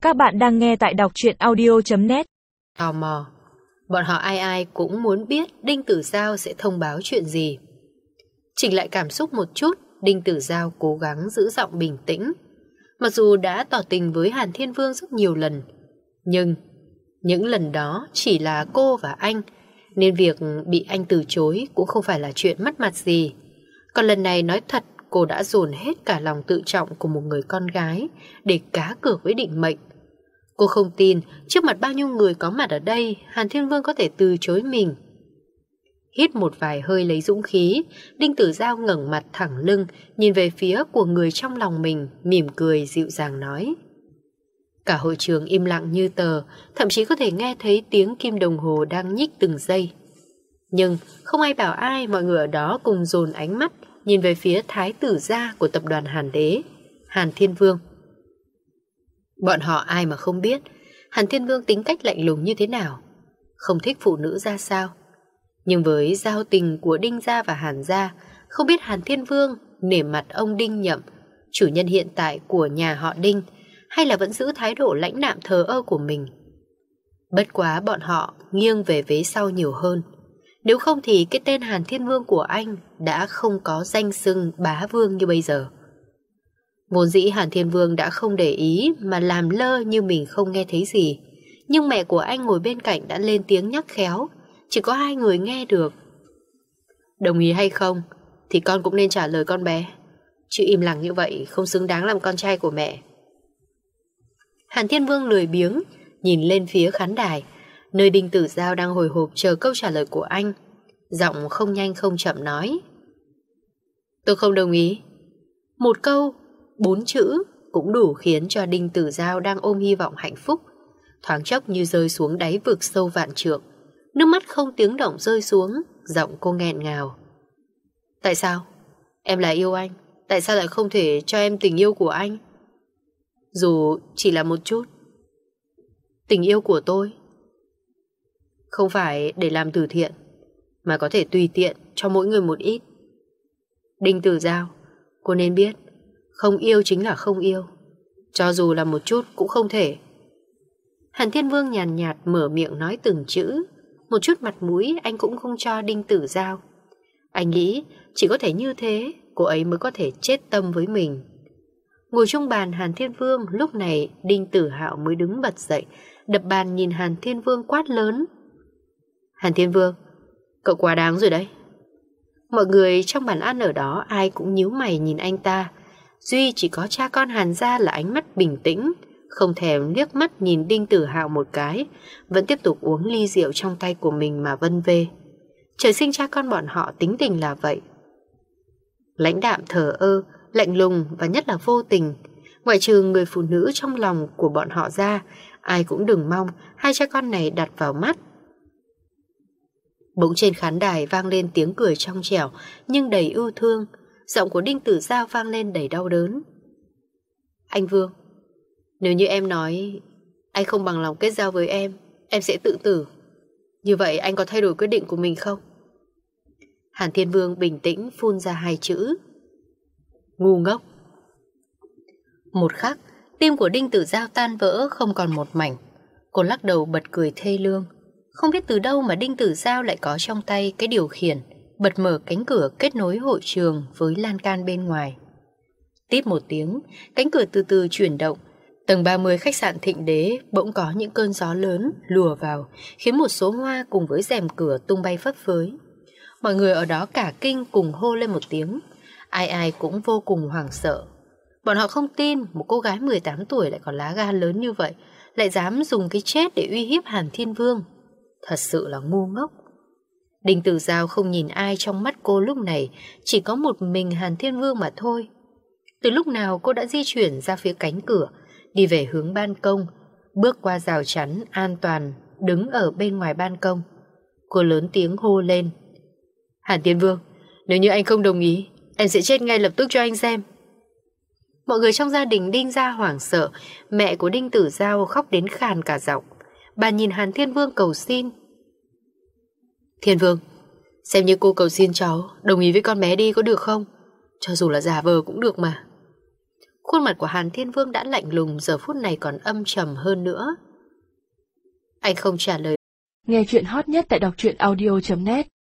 Các bạn đang nghe tại đọc truyện audio.net. Tò mò, bọn họ ai ai cũng muốn biết Đinh Tử Giao sẽ thông báo chuyện gì. Chỉnh lại cảm xúc một chút, Đinh Tử Giao cố gắng giữ giọng bình tĩnh. Mặc dù đã tỏ tình với Hàn Thiên Vương rất nhiều lần, nhưng những lần đó chỉ là cô và anh, nên việc bị anh từ chối cũng không phải là chuyện mất mặt gì. Còn lần này nói thật, cô đã dồn hết cả lòng tự trọng của một người con gái để cá cược với định mệnh. Cô không tin trước mặt bao nhiêu người có mặt ở đây, Hàn Thiên Vương có thể từ chối mình. Hít một vài hơi lấy dũng khí, Đinh Tử Giao ngẩng mặt thẳng lưng, nhìn về phía của người trong lòng mình, mỉm cười dịu dàng nói. Cả hội trường im lặng như tờ, thậm chí có thể nghe thấy tiếng kim đồng hồ đang nhích từng giây. Nhưng không ai bảo ai, mọi người ở đó cùng dồn ánh mắt nhìn về phía thái tử gia của tập đoàn Hàn Đế, Hàn Thiên Vương. Bọn họ ai mà không biết Hàn Thiên Vương tính cách lạnh lùng như thế nào, không thích phụ nữ ra sao. Nhưng với giao tình của Đinh gia và Hàn gia, không biết Hàn Thiên Vương nể mặt ông Đinh Nhậm, chủ nhân hiện tại của nhà họ Đinh, hay là vẫn giữ thái độ lãnh đạm thờ ơ của mình. Bất quá bọn họ nghiêng về vế sau nhiều hơn. Nếu không thì cái tên Hàn Thiên Vương của anh đã không có danh xưng bá vương như bây giờ. Vốn dĩ Hàn Thiên Vương đã không để ý mà làm lơ như mình không nghe thấy gì. Nhưng mẹ của anh ngồi bên cạnh đã lên tiếng nhắc khéo, chỉ có hai người nghe được. Đồng ý hay không thì con cũng nên trả lời con bé, chứ im lặng như vậy không xứng đáng làm con trai của mẹ. Hàn Thiên Vương lười biếng nhìn lên phía khán đài, nơi Đinh Tử Giao đang hồi hộp chờ câu trả lời của anh. Giọng không nhanh không chậm nói. Tôi không đồng ý. Một câu, 4 chữ cũng đủ khiến cho Đinh Tử Giao đang ôm hy vọng hạnh phúc thoáng chốc như rơi xuống đáy vực sâu vạn trượng. Nước mắt không tiếng động rơi xuống, giọng cô nghẹn ngào. Tại sao? Em là yêu anh, tại sao lại không thể cho em tình yêu của anh? Dù chỉ là một chút. Tình yêu của tôi không phải để làm từ thiện, mà có thể tùy tiện cho mỗi người một ít. Đinh Tử Giao, cô nên biết, không yêu chính là không yêu, cho dù là một chút cũng không thể. Hàn Thiên Vương nhàn nhạt mở miệng nói từng chữ, một chút mặt mũi anh cũng không cho Đinh Tử Giao. Anh nghĩ chỉ có thể như thế, cô ấy mới có thể chết tâm với mình. Ngồi chung bàn Hàn Thiên Vương, lúc này Đinh Tử Hạo mới đứng bật dậy, đập bàn nhìn Hàn Thiên Vương quát lớn. Hàn Thiên Vương, cậu quá đáng rồi đấy. Mọi người trong bàn ăn ở đó ai cũng nhíu mày nhìn anh ta. Duy chỉ có cha con Hàn gia là ánh mắt bình tĩnh, không thèm liếc mắt nhìn Đinh Tử Hạo một cái, vẫn tiếp tục uống ly rượu trong tay của mình mà vân vê. Trời sinh cha con bọn họ tính tình là vậy. Lãnh đạm thờ ơ, lạnh lùng và nhất là vô tình. Ngoại trừ người phụ nữ trong lòng của bọn họ ra, ai cũng đừng mong hai cha con này đặt vào mắt. Bỗng trên khán đài vang lên tiếng cười trong trẻo nhưng đầy yêu thương. Giọng của Đinh Tử Giao vang lên đầy đau đớn. Anh Vương, nếu như em nói anh không bằng lòng kết giao với em sẽ tự tử. Như vậy anh có thay đổi quyết định của mình không? Hàn Thiên Vương bình tĩnh phun ra 2 chữ. Ngu ngốc. Một khắc, tim của Đinh Tử Giao tan vỡ không còn một mảnh. Cô lắc đầu bật cười thê lương. Không biết từ đâu mà Đinh Tử Giao lại có trong tay cái điều khiển, bật mở cánh cửa kết nối hội trường với lan can bên ngoài. Tít một tiếng, cánh cửa từ từ chuyển động. Tầng 30 khách sạn Thịnh Đế bỗng có những cơn gió lớn lùa vào, khiến một số hoa cùng với rèm cửa tung bay phấp phới. Mọi người ở đó cả kinh cùng hô lên một tiếng. Ai ai cũng vô cùng hoảng sợ. Bọn họ không tin một cô gái 18 tuổi lại có lá gan lớn như vậy, lại dám dùng cái chết để uy hiếp Hàn Thiên Vương. Thật sự là ngu ngốc. Đinh Tử Giao không nhìn ai trong mắt cô lúc này, chỉ có một mình Hàn Thiên Vương mà thôi. Từ lúc nào cô đã di chuyển ra phía cánh cửa, đi về hướng ban công, bước qua rào chắn an toàn, đứng ở bên ngoài ban công. Cô lớn tiếng hô lên. Hàn Thiên Vương, nếu như anh không đồng ý, em sẽ chết ngay lập tức cho anh xem. Mọi người trong gia đình Đinh gia hoảng sợ, mẹ của Đinh Tử Giao khóc đến khàn cả giọng. Bà nhìn Hàn Thiên Vương cầu xin. Thiên Vương, xem như cô cầu xin cháu, đồng ý với con bé đi có được không? Cho dù là giả vờ cũng được mà. Khuôn mặt của Hàn Thiên Vương đã lạnh lùng, giờ phút này còn âm trầm hơn nữa. Anh không trả lời. Nghe chuyện hot nhất tại đọc truyện audio.net